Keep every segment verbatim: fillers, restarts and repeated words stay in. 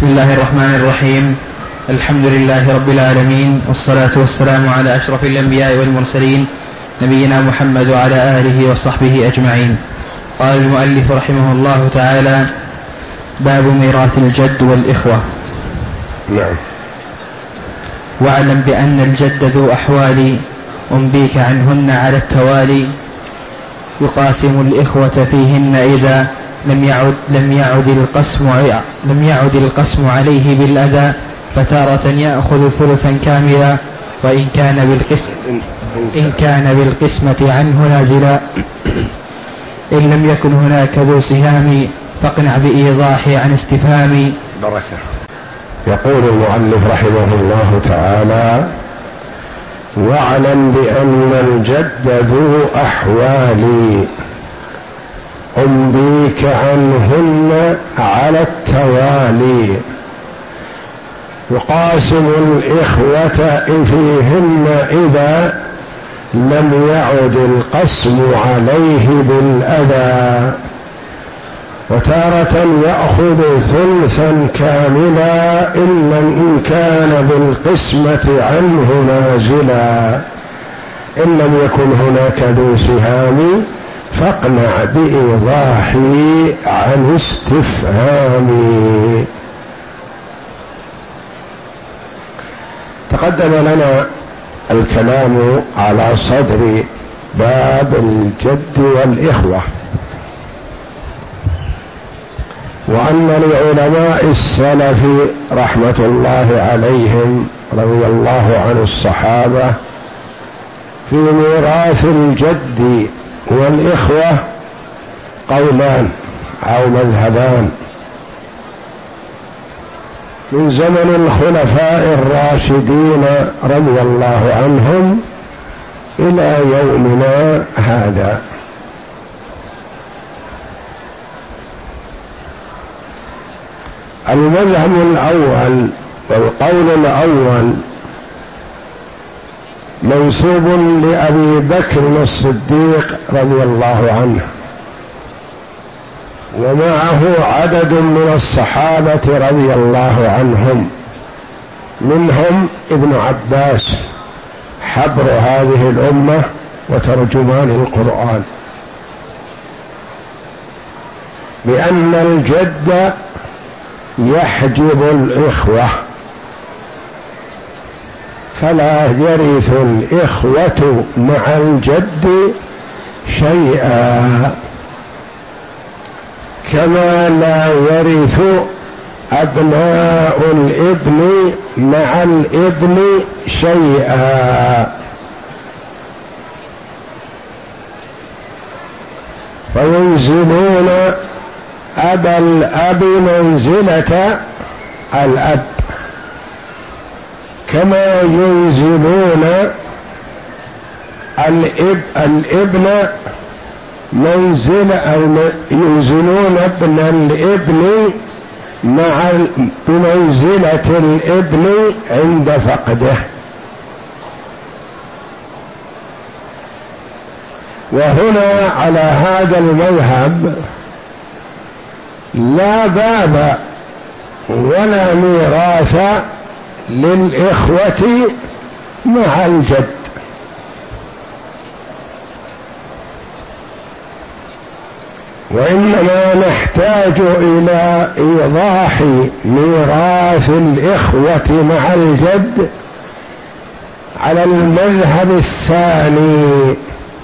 بسم الله الرحمن الرحيم. الحمد لله رب العالمين، والصلاة والسلام على أشرف الأنبياء والمرسلين نبينا محمد وعلى آله وصحبه أجمعين. قال المؤلف رحمه الله تعالى: باب ميراث الجد والإخوة. نعم. واعلم بأن الجد ذو أحوال، أنبيك عنهن على التوالي، يقاسم الإخوة فيهن إذا لم يعد لم يعد القسم لم يعد القسم عليه بالأذى، فتارة يأخذ ثلثا كاملا، وإن كان بالقسم إن كان بالقسمة عنه نازلا، إن لم يكن هناك ذو سهام، فاقنع بإيضاح عن استفهام. بركة. يقول المؤلف رحمه الله تعالى: واعلم بأن الجد ذو أحوال، أنبيك عنهن على التوالي، يقاسم الإخوة فيهن إذا لم يعد القسم عليه بالأذى، وتارة يأخذ ثلثا كاملا إلا إن كان بالقسمة عنه نازلا، إن لم يكن هناك ذو سهام، فاقنع بإيضاحي عن استفهامي. تقدم لنا الكلام على صدر باب الجد والإخوة، وأن لعلماء السلف رحمة الله عليهم رضي الله عن الصحابة في ميراث الجد والإخوة قولان أو مذهبان من زمن الخلفاء الراشدين رضي الله عنهم إلى يومنا هذا. المذهب الأول والقول الأول منسوب لأبي بكر الصديق رضي الله عنه، ومعه عدد من الصحابة رضي الله عنهم، منهم ابن عباس حبر هذه الأمة وترجمان القرآن، بأن الجد يحجب الإخوة، فلا يرث الإخوة مع الجد شيئا، كما لا يرث أبناء الابن مع الابن شيئا، فينزلون أبا الأب منزلة الأب، كما ينزلون الإب الابن منزل ينزلون ابن الابن مع بمنزلة الابن عند فقده. وهنا على هذا المذهب لا باب ولا ميراث للإخوة مع الجد، وإنما نحتاج إلى إيضاح ميراث الإخوة مع الجد على المذهب الثاني،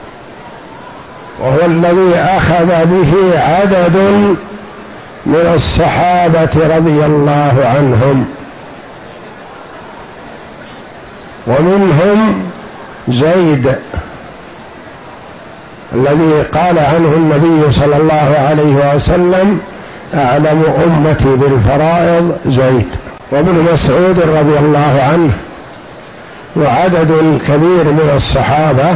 وهو الذي أخذ به عدد من الصحابة رضي الله عنهم، ومنهم زيد الذي قال عنه النبي صلى الله عليه وسلم: أعلم أمتي بالفرائض زيد، وابن مسعود رضي الله عنه، وعدد كبير من الصحابة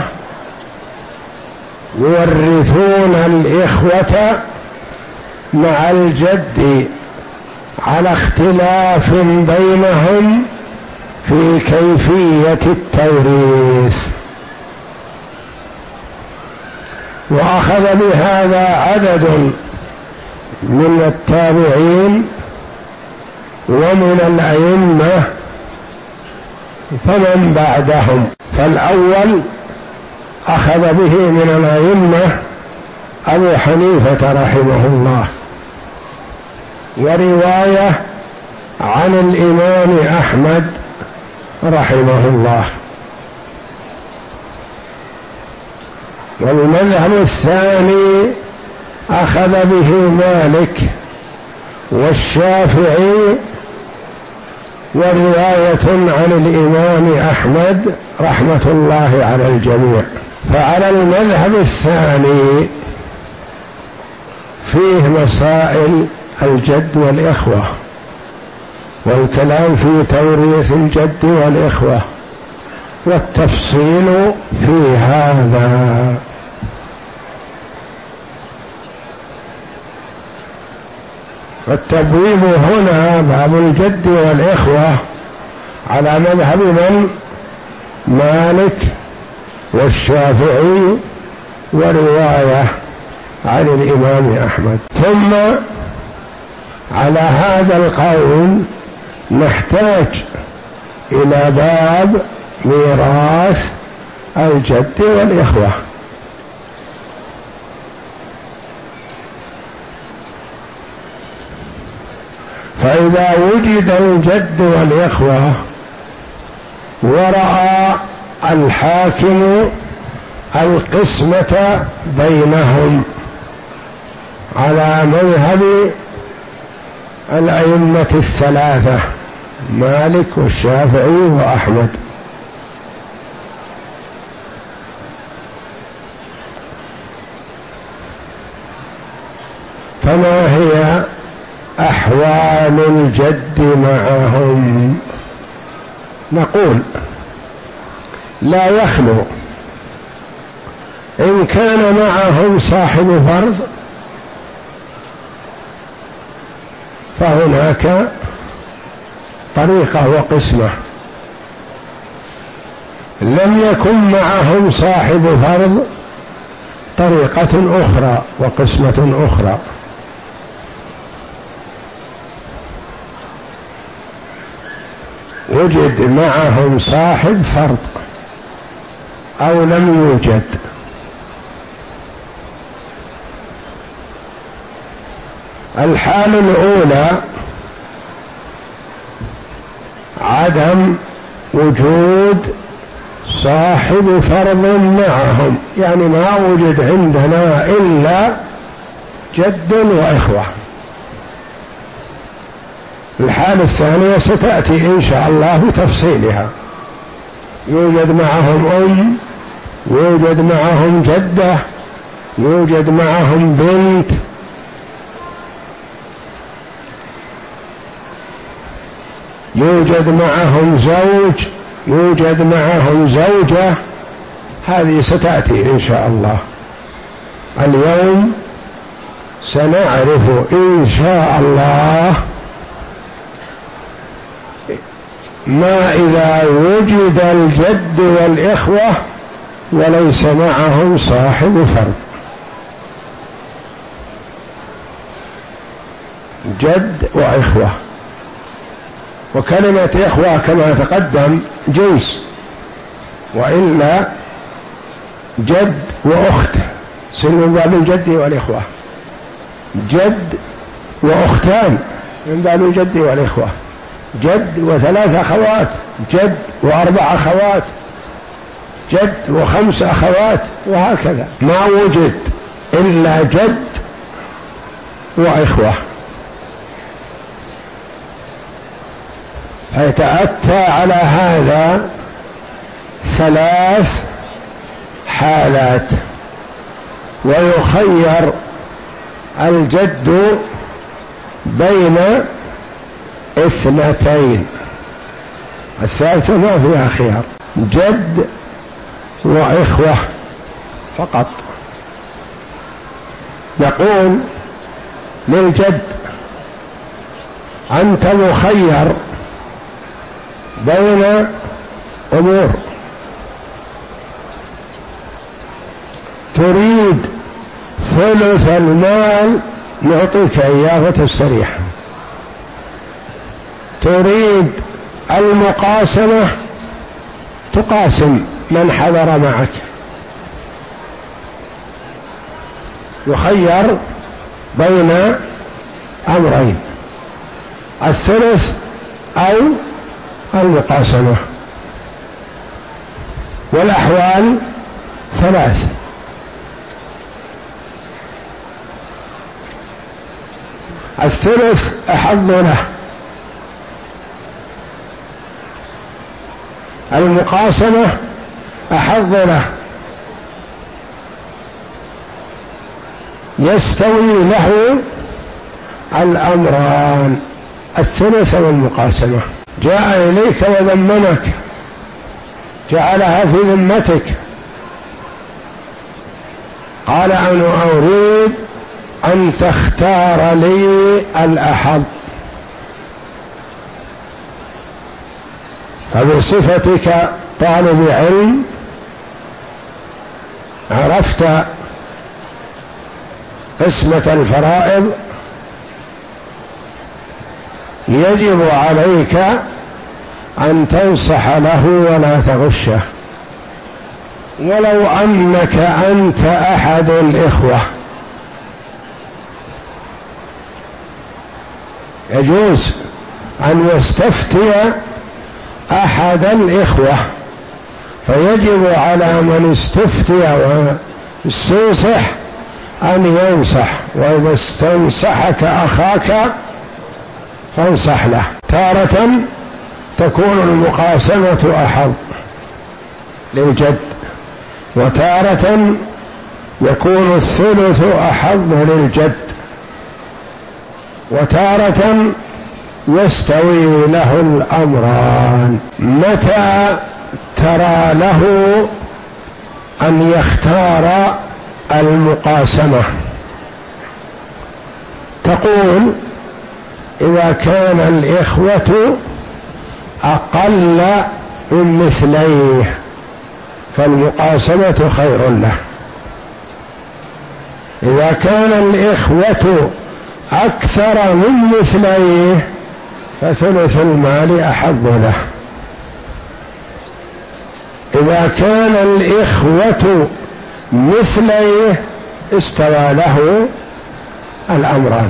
يورثون الإخوة مع الجد على اختلاف بينهم في كيفية التوريث. وأخذ بهذا عدد من التابعين ومن الأئمة فمن بعدهم. فالأول أخذ به من الأئمة أبو حنيفة رحمه الله، ورواية عن الإمام أحمد رحمه الله. والمذهب الثاني أخذ به مالك والشافعي، ورواية عن الإمام أحمد رحمة الله على الجميع. فعلى المذهب الثاني فيه مسائل الجد والإخوة، والكلام في توريث الجد والإخوة، والتفصيل في هذا. والتبويب هنا باب الجد والإخوة على مذهب من؟ مالك والشافعي، ورواية عن الإمام أحمد. ثم على هذا القول نحتاج إلى باب ميراث الجد والإخوة. فإذا وجد الجد والإخوة ورأى الحاكم القسمة بينهم على مذهب الأئمة الثلاثة مالك والشافعي وأحمد، فما هي أحوال الجد معهم؟ نقول لا يخلو إن كان معهم صاحب فرض فهناك طريقة وقسمة، لم يكن معهم صاحب فرض طريقة أخرى وقسمة أخرى. وجد معهم صاحب فرض أو لم يوجد، الحالة الأولى عدم وجود صاحب فرض معهم، يعني ما وجد عندنا إلا جد وإخوة. الحالة الثانية ستأتي إن شاء الله بتفصيلها، يوجد معهم أم، يوجد معهم جدة، يوجد معهم بنت، يوجد معهم زوج، يوجد معهم زوجة. هذه ستأتي إن شاء الله. اليوم سنعرف إن شاء الله ما إذا وجد الجد والإخوة وليس معهم صاحب فرض. جد وإخوة، وكلمة إخوة كما تقدم جنس، وإلا جد وأخت سن من باب الجد والإخوة، جد وأختان من باب الجد والإخوة، جد وثلاث أخوات، جد وأربع أخوات، جد وخمس أخوات، وهكذا. ما وجد إلا جد وإخوة، فيتأتى على هذا ثلاث حالات، ويخير الجد بين اثنتين، الثالثة ما فيها خيار، جد وإخوة فقط. يقول للجد: أنت مخير بين أمور، تريد ثلث المال نعطيك إياه وتستريح، تريد المقاسمة تقاسم من حضر معك، يخير بين أمرين: الثلث أو المقاسمة. والأحوال ثلاث: الثلث أحظ له، المقاسمة أحظ له، يستوي له الأمران الثلث والمقاسمة. جاء إليك وذممك، جعلها في ذمتك، قال أنا أريد أن تختار لي الأحظ، فبصفتك طالب علم عرفت قسمة الفرائض، يجب عليك أن تنصح له ولا تغشه، ولو أنك أنت أحد الإخوة يجوز أن يستفتي أحد الإخوة، فيجب على من استفتي واستنصح أن ينصح، وإذا استنصحك أخاك فانصح له. تارة تكون المقاسمة أحظ للجد، وتارة يكون الثلث أحظ للجد، وتارة يستوي له الأمران. متى ترى له أن يختار المقاسمة؟ تقول: إذا كان الإخوة أقل من مثليه فالمقاسمة خير له، إذا كان الإخوة أكثر من مثليه فثلث المال أحظ له، إذا كان الإخوة مثليه استوى له الأمران.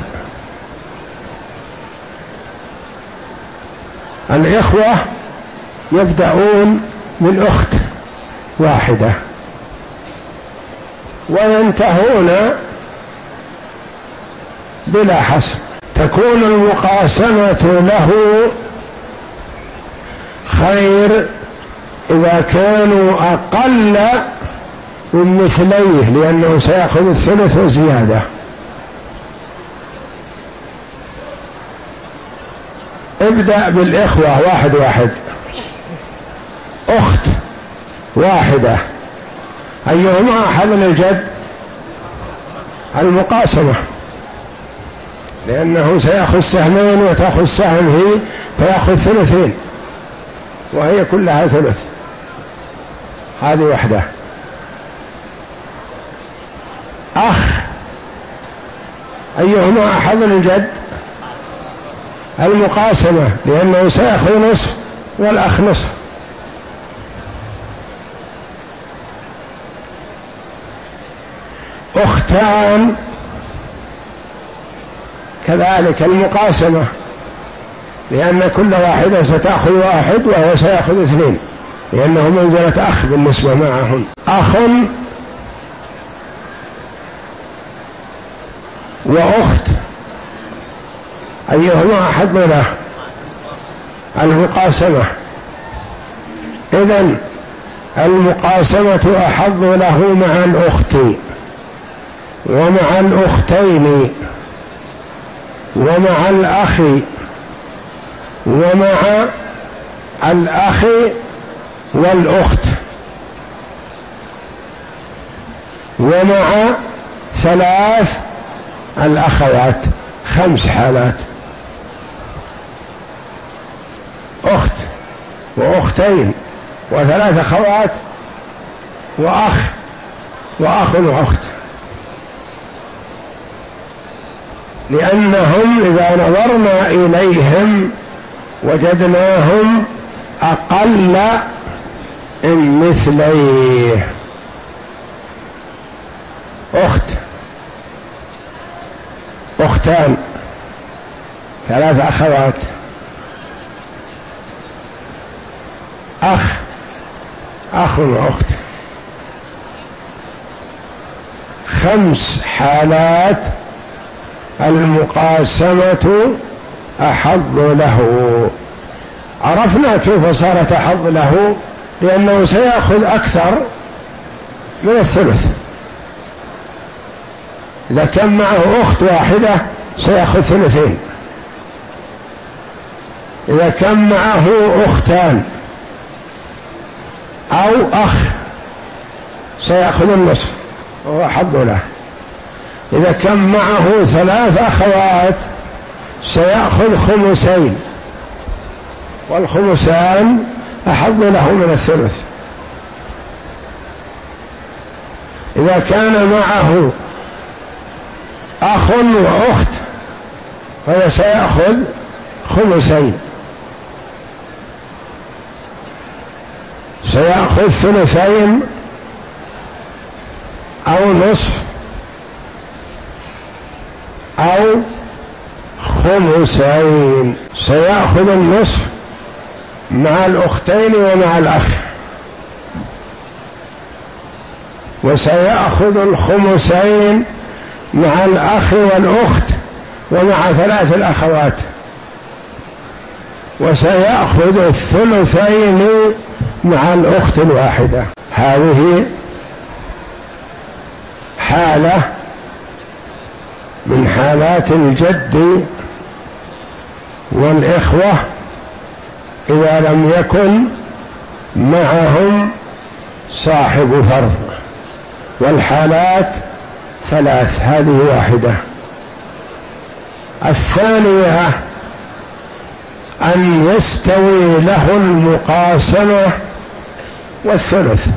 الإخوة يبدأون من أخت واحدة وينتهون بلا حصر، تكون المقاسمة له خير إذا كانوا أقل من مثليه، لأنه سيأخذ الثلث وزيادة. ابدأ بالإخوة واحد واحد. أخت واحدة أيهما أحظ للجد؟ المقاسمة، لأنه سيأخذ سهمين وتأخذ سهم هي، فيأخذ ثلثين وهي كلها ثلث. هذه وحدة. أخ أيهما أحظ للجد؟ المقاسمة، لأنه سيأخذ نصف والأخ نصف. أختان كذلك المقاسمة، لأن كل واحدة ستأخذ واحد وهو سيأخذ اثنين، لأنه منزلة أخ بالنسبة معهم. أخ وأخت أيهما أحظ له؟ المقاسمة. إذن المقاسمة أحظ له مع الأخت ومع الأختين ومع الأخ ومع الأخ والأخت ومع ثلاث الأخوات. خمس حالات: أخت وأختين وثلاث أخوات وأخ وأخ وأخت، لأنهم إذا نظرنا إليهم وجدناهم أقل من مثليه. أخت، أختان، ثلاث أخوات، أخ، أخ وأخت، خمس حالات المقاسمة أحظ له. عرفنا كيف صارت أحظ له، لأنه سيأخذ أكثر من الثلث. إذا كان معه أخت واحدة سيأخذ ثلثين، إذا كان معه أختان أو أخ سيأخذ النصف وهو حظ له، إذا كان معه ثلاث أخوات سيأخذ خمسين، والخمسان أحظ له من الثلث. إذا كان معه أخ وأخت فهو سيأخذ خمسين، سيأخذ ثلثين أو نصف أو خمسين. سيأخذ النصف مع الأختين ومع الأخ، وسيأخذ الخمسين مع الأخ والأخت ومع ثلاث الأخوات، وسيأخذ الثلثين مع الأخت الواحدة. هذه حالة من حالات الجد والإخوة إذا لم يكن معهم صاحب فرض، والحالات ثلاث، هذه واحدة. الثانية أن يستوي له المقاسمة والثلث،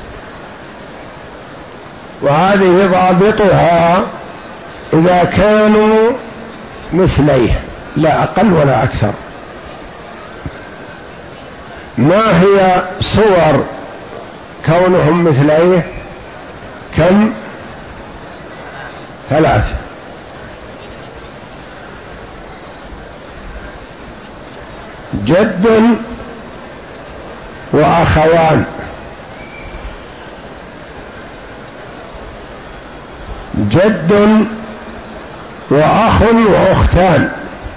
وهذه ضابطها إذا كانوا مثليه لا أقل ولا أكثر. ما هي صور كونهم مثليه؟ كم؟ ثلاث. جد وأخوان، جد وأخ وأختان،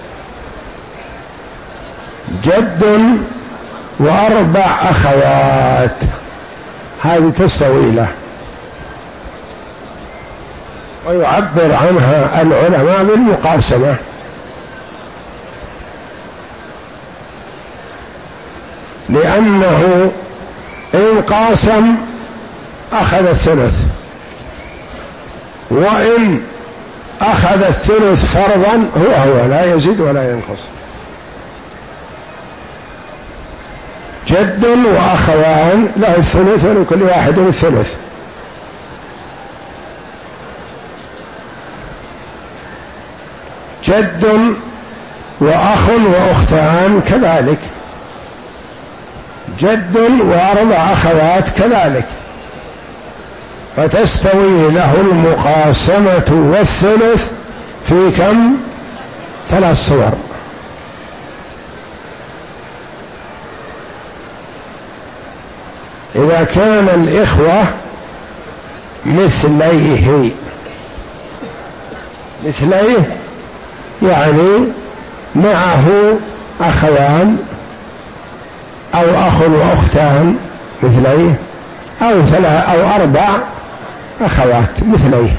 جد وأربع أخوات، هذه تستوي له، ويعبر عنها العلماء بالمقاسمة. لأنه إن قاسم أخذ الثلث، وإن أخذ الثلث فرضا هو هو لا يزيد ولا ينقص. جد وأخوان له الثلث ولكل واحد الثلث. جد وأخ وأختان كذلك، جد وأربع أخوات كذلك، فتستوي له المقاسمة والثلث في كم؟ ثلاث صور. إذا كان الإخوة مثليه، مثليه يعني معه أخوان أو أخ وأختان مثليه، أو ثلاث أو أربع أخوات مثليه،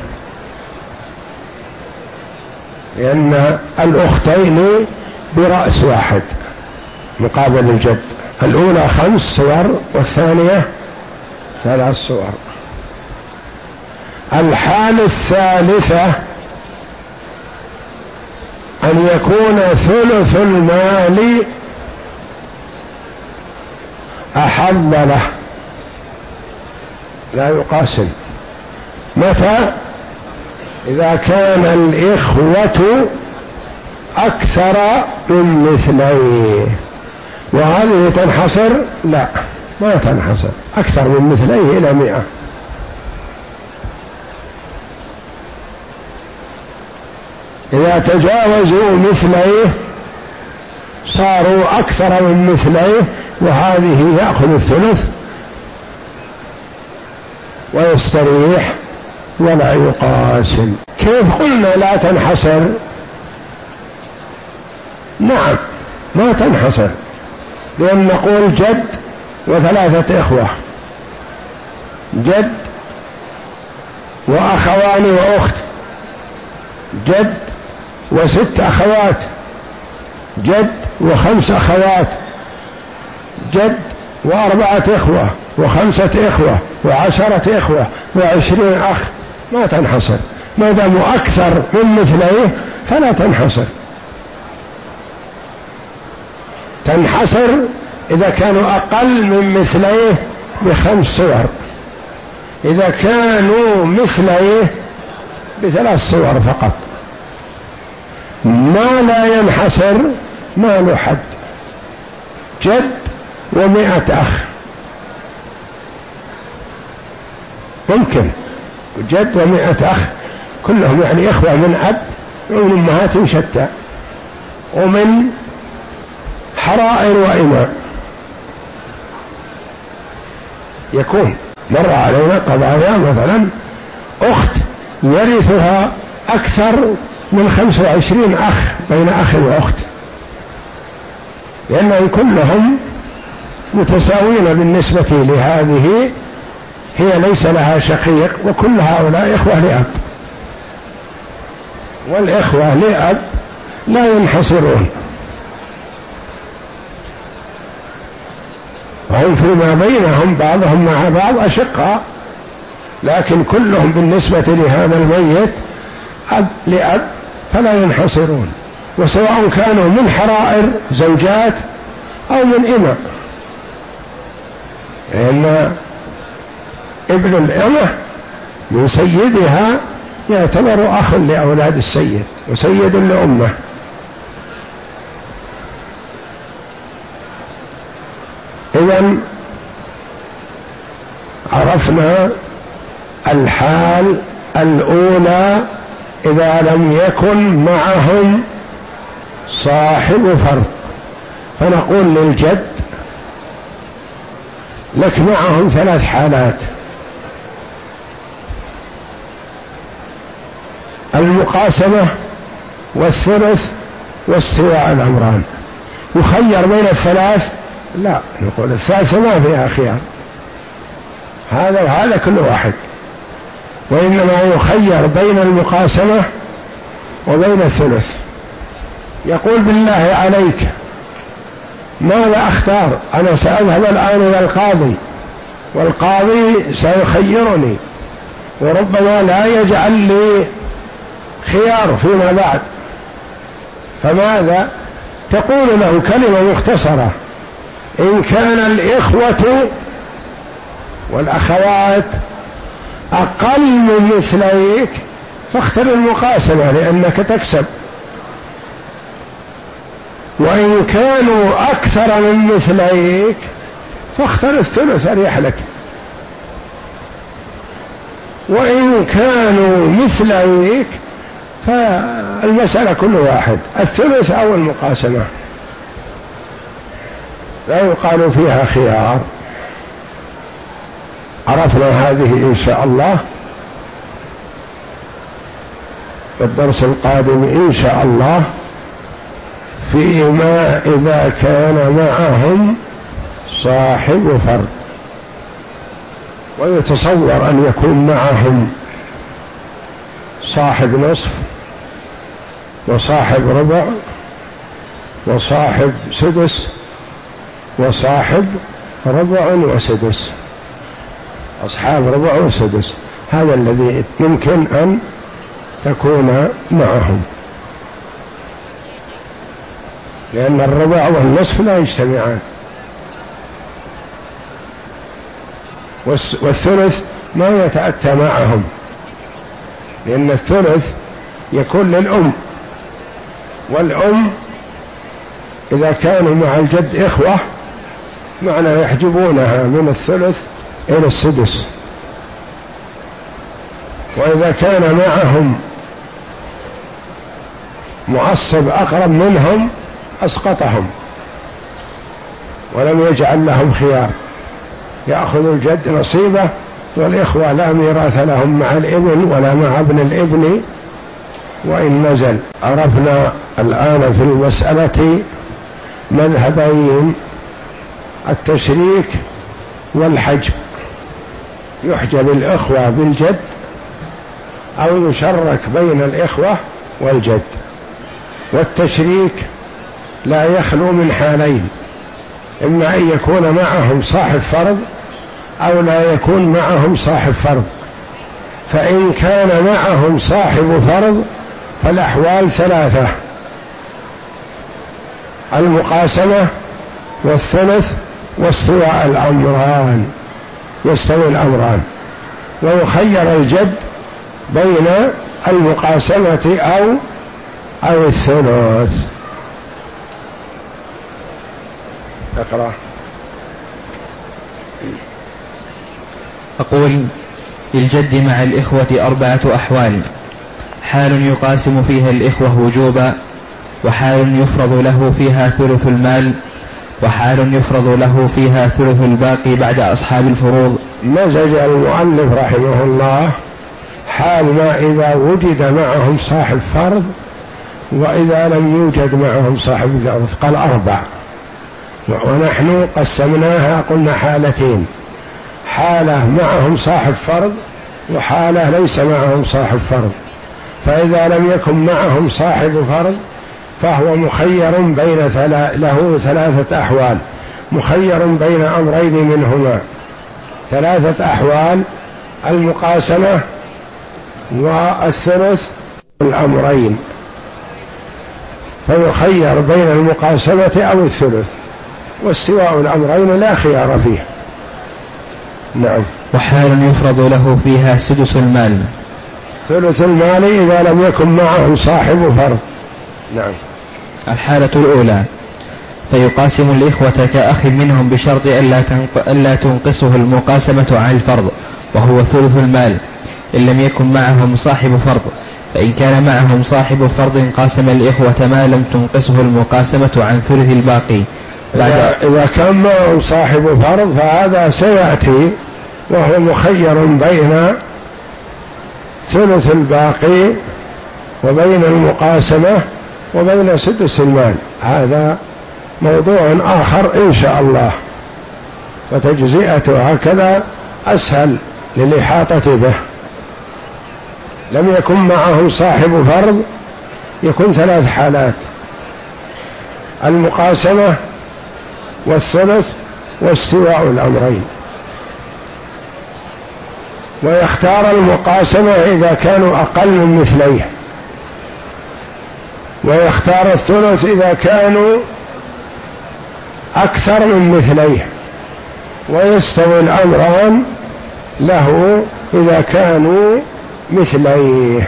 لأن الأختين برأس واحد مقابل الجد. الأولى خمس صور والثانية ثلاث صور. الحالة الثالثة أن يكون ثلث المال أحظ له، لا يقاسم. متى؟ إذا كان الإخوة أكثر من مثليه، وهذه تنحصر؟ لا، ما تنحصر، أكثر من مثليه إلى مئة. إذا تجاوزوا مثليه صاروا أكثر من مثليه، وهذه يأخذ الثلث ويستريح ولا يقاسم. كيف قلنا لا تنحصر؟ نعم ما تنحصر، لأن نقول جد وثلاثة إخوة، جد وأخوان وأخت، جد وست أخوات، جد وخمس أخوات، جد وأربعة إخوة وخمسة إخوة وعشرة إخوة وعشرين أخ، ما تنحصر. ما دام أكثر من مثليه فلا تنحصر. تنحصر إذا كانوا أقل من مثليه بخمس صور، إذا كانوا مثليه بثلاث صور فقط. ما لا ينحصر ما له حد، جد ومئة أخ ممكن، جد ومئة أخ كلهم يعني إخوة من أب ومن أمهات شتى ومن حرائر وإماء. يكون مر علينا قضايا مثلا أخت يرثها أكثر من خمسة وعشرين أخ بين أخ وأخت، لأنهم كلهم متساوين بالنسبة لهذه، هي ليس لها شقيق، وكل هؤلاء إخوة لأب، والإخوة لأب لا ينحصرون، وهم فيما بينهم بعضهم مع بعض أشقاء، لكن كلهم بالنسبة لهذا الميت أب لأب فلا ينحصرون، وسواء كانوا من حرائر زوجات أو من إماء، لأن ابن الأمة من سيدها يعتبر أخ لأولاد السيد وسيد لأمه. إذن عرفنا الحال الأولى إذا لم يكن معهم صاحب فرض، فنقول للجد لك معهم ثلاث حالات: المقاسمة والثلث واستواء الأمران. يخير بين الثلاث؟ لا، نقول الثالثة ما فيها خيار، هذا وهذا كل واحد، وإنما يخير بين المقاسمة وبين الثلث. يقول بالله عليك ماذا أختار؟ أنا سأذهب الآن إلى القاضي، والقاضي سيخيرني، وربما لا يجعل لي خيار فيما بعد، فماذا تقول له؟ كلمة مختصرة: إن كان الإخوة والأخوات أقل من مثليك فاختر المقاسمة لأنك تكسب، وإن كانوا أكثر من مثليك فاختر الثلث أريح لك، وإن كانوا مثليك فالمسألة كل واحد، الثلث أو المقاسمة، لا يقال فيها خيار. عرفنا هذه إن شاء الله. والدرس القادم إن شاء الله فيما إذا كان معهم صاحب فرض، ويتصور أن يكون معهم صاحب نصف وصاحب ربع وصاحب سدس وصاحب ربع وسدس، أصحاب ربع وسدس، هذا الذي يمكن أن تكون معهم، لأن الربع والنصف لا يجتمعان، والثلث ما يتأتى معهم، لأن الثلث يكون للأم والأم إذا كانوا مع الجد إخوة معنى يحجبونها من الثلث إلى السدس، وإذا كان معهم معصب أقرب منهم أسقطهم ولم يجعل لهم خيار، يأخذ الجد نصيبه والإخوة لا ميراث لهم مع الابن ولا مع ابن الابن وإن نزل. عرفنا الآن في المسألة مذهبين: التشريك والحجب، يحجب الإخوة بالجد أو يشرك بين الإخوة والجد. والتشريك لا يخلو من حالين: إما أن يكون معهم صاحب فرض أو لا يكون معهم صاحب فرض. فإن كان معهم صاحب فرض فالأحوال ثلاثة: المقاسمة والثلث واستواء الأمران، يستوي الأمران، ويخير الجد بين المقاسمة أو أو الثلث. اقرأ. أقول: للجد مع الإخوة أربعة أحوال: حال يقاسم فيها الإخوة وجوبا، وحال يفرض له فيها ثلث المال، وحال يفرض له فيها ثلث الباقي بعد أصحاب الفروض. مزج المؤلف رحمه الله حال ما إذا وجد معهم صاحب فرض وإذا لم يوجد معهم صاحب فرض، قال أربع، ونحن قسمناها قلنا حالتين: حالة معهم صاحب فرض وحالة ليس معهم صاحب فرض. فإذا لم يكن معهم صاحب فرض فهو مخير بين ثلا... له ثلاثة أحوال، مخير بين أمرين منهما، ثلاثة أحوال: المقاسمة والثلث الأمرين، فيخير بين المقاسمة أو الثلث، واستواء الأمرين لا خيار فيه. نعم. وحال يفرض له فيها سدس المال، ثلث المال إذا لم يكن معه صاحب فرض. نعم. الحالة الأولى: فيقاسم الإخوة كأخ منهم بشرط ألا تنقصه المقاسمة عن الفرض، وهو ثلث المال، إن لم يكن معهم صاحب فرض. فإن كان معهم صاحب فرض قاسم الإخوة ما لم تنقصه المقاسمة عن ثلث الباقي. بعد إذا كان معهم صاحب فرض فهذا سيأتي، وهو مخير بين ثلث الباقي وبين المقاسمة وبين سدس المال. هذا موضوع آخر إن شاء الله، وتجزئته هكذا أسهل للإحاطة به. لم يكن معه صاحب فرض يكون ثلاث حالات: المقاسمة والثلث واستواء الأمرين. ويختار المقاسمة إذا كانوا أقل من مثليه، ويختار الثلث إذا كانوا أكثر من مثليه، ويستوي الأمران له إذا كانوا مثليه.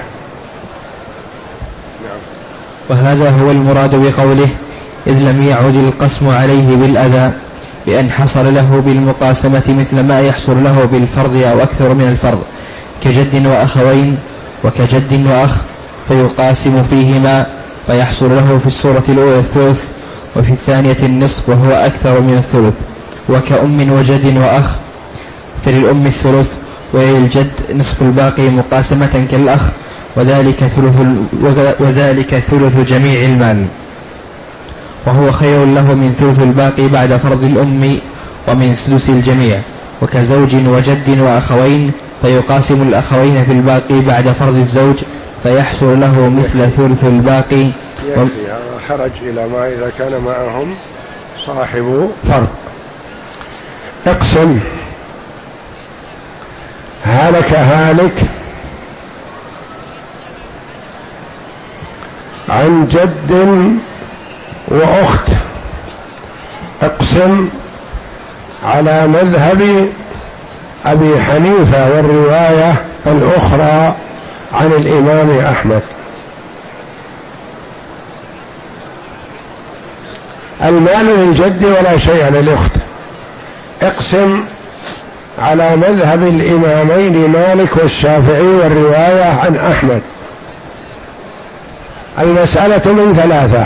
وهذا هو المراد بقوله: إذ لم يعد القسم عليه بالأذى، بأن حصل له بالمقاسمة مثل ما يحصل له بالفرض أو أكثر من الفرض، كجد وأخوين وكجد وأخ، فيقاسم فيهما فيحصل له في الصورة الأولى الثلث، وفي الثانية النصف وهو أكثر من الثلث. وكأم وجد وأخ فللأم الثلث، وللجد نصف الباقي مقاسمة كالأخ، وذلك ثلث, وذلك ثلث جميع المال، وهو خير له من ثلث الباقي بعد فرض الأم ومن سدس الجميع. وكزوج وجد وأخوين فيقاسم الأخوين في الباقي بعد فرض الزوج، فيحصل له مثل ثلث الباقي. و... خرج إلى ما إذا كان معهم صاحب فرض. اقسم: هلك هالك عن جد وأخت. اقسم على مذهب أبي حنيفة والرواية الأخرى عن الإمام أحمد. المال للجد ولا شيء للأخت. اقسم على مذهب الإمامين مالك والشافعي والرواية عن أحمد. المسألة من ثلاثة: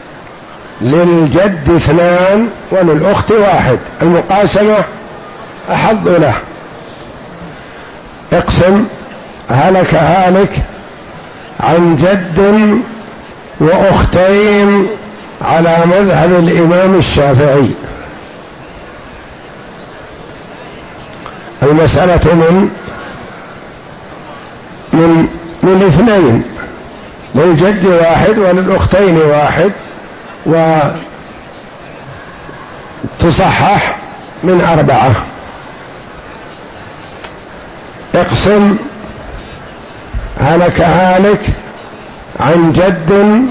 للجد اثنان وللأخت واحد، المقاسمة أحظ له. اقسم هلك هالك عن جد وأختين على مذهب الإمام الشافعي. المسألة من من من اثنين، للجد واحد وللأختين واحد، وتصحح من أربعة. اقسم هلك هالك عن جد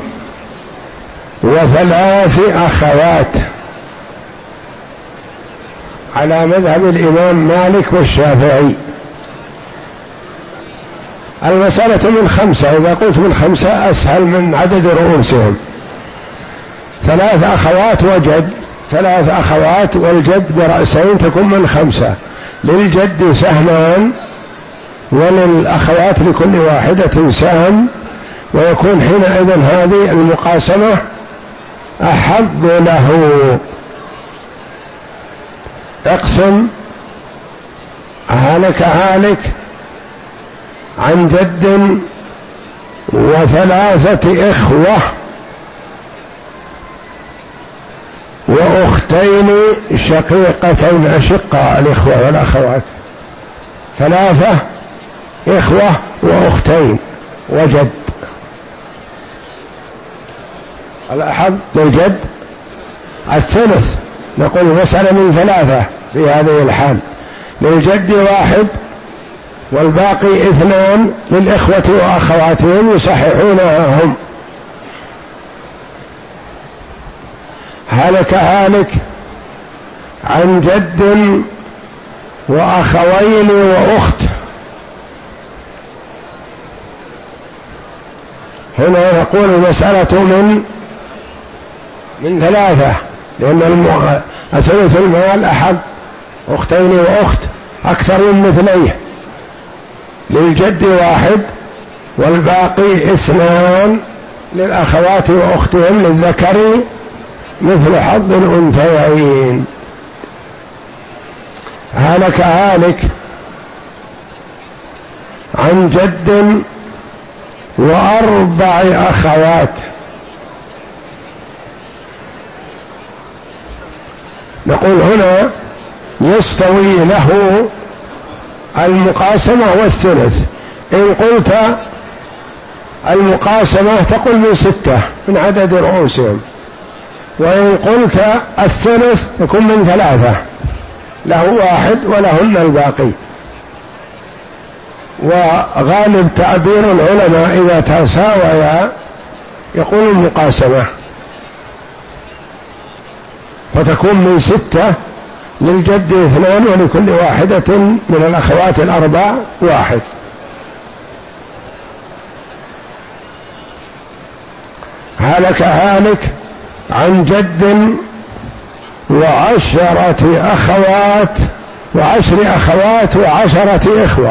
وثلاث أخوات على مذهب الإمام مالك والشافعي. المسألة من خمسة، إذا قلت من خمسة أسهل من عدد رؤوسهم. ثلاث أخوات وجد، ثلاث أخوات والجد برأسين تكون من خمسة. للجد سهمان وللأخوات لكل واحدة سهم، ويكون حينئذ هذه المقاسمة أحظ له. اقسم هلك هالك عن جد وثلاثة إخوة وأختين شقيقتين أشقاء، الإخوة والأخوات. ثلاثة إخوة وأختين وجد. الأحظ للجد الثلث. نقول مسألة من ثلاثة في هذه الحال: للجد واحد والباقي اثنان للإخوة وأخواتهم يصححونها هم. هلك هالك عن جد وأخوين وأخت. هنا نقول المسألة من من ثلاثة، لأن ثلث المال أحد أختين وأخت أكثر من مثليه. للجد واحد والباقي اثنان للأخوات وأختهم، للذكر مثل حظ الأنثيين. هلك هالك عن جد وأربع أخوات. نقول هنا يستوي له المقاسمة والثلث. إن قلت المقاسمة تقول من ستة من عدد رؤوسهم، وإن قلت الثلث تكون من ثلاثة، له واحد ولهن الباقي. وغالب تعبير العلماء إذا تساويا يقول المقاسمة، فتكون من ستة للجد اثنان ولكل واحدة من الأخوات الأربع واحد. هلك هالك عن جد وعشرة أخوات وعشر أخوات وعشرة إخوة.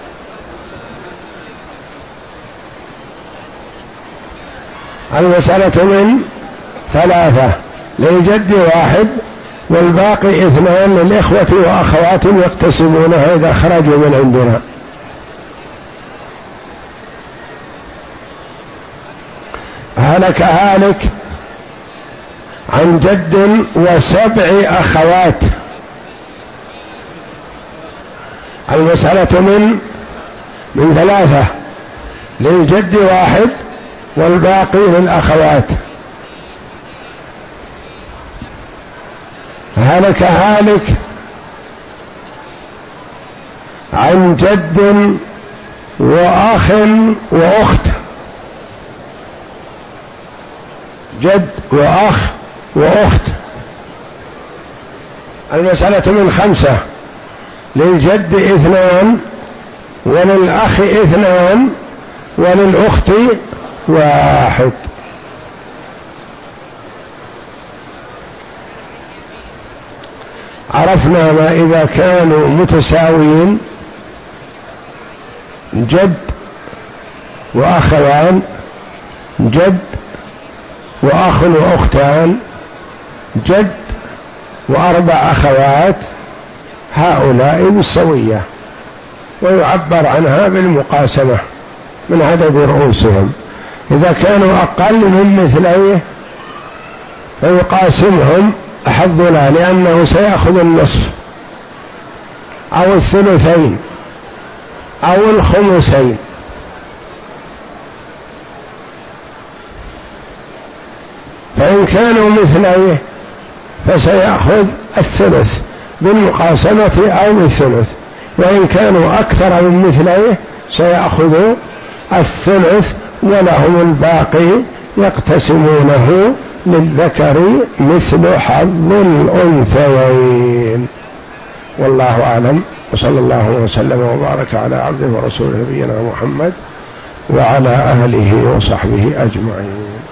المسألة من ثلاثة: للجد واحد والباقي اثنان للإخوة وأخوات يقتسمونها إذا خرجوا من عندنا. هلك هالك عن جد وسبع أخوات. المسألة من من ثلاثة: للجد واحد والباقي للأخوات. هلك هالك عن جد وأخ وأخت. جد وأخ وأخت. المسألة من خمسة: للجد اثنان وللأخ اثنان وللأخت واحد. عرفنا ما إذا كانوا متساويين، جد وأخوان، جد وأخ وأختان، جد وأربع أخوات، هؤلاء بالسوية، ويعبر عنها بالمقاسمة من عدد رؤوسهم. إذا كانوا أقل من مثليه فيقاسمهم أحد له، لأنه سيأخذ النصف أو الثلثين أو الخمسين. فإن كانوا مثليه فسيأخذ الثلث بالمقاسمة أو الثلث، وإن كانوا أكثر من مثليه سيأخذ الثلث ولهم الباقي يقتسمونه للذكر مثل حظ الأنثيين. والله أعلم، وصلى الله وسلم وبارك على عبده ورسوله نبينا محمد وعلى أهله وصحبه أجمعين.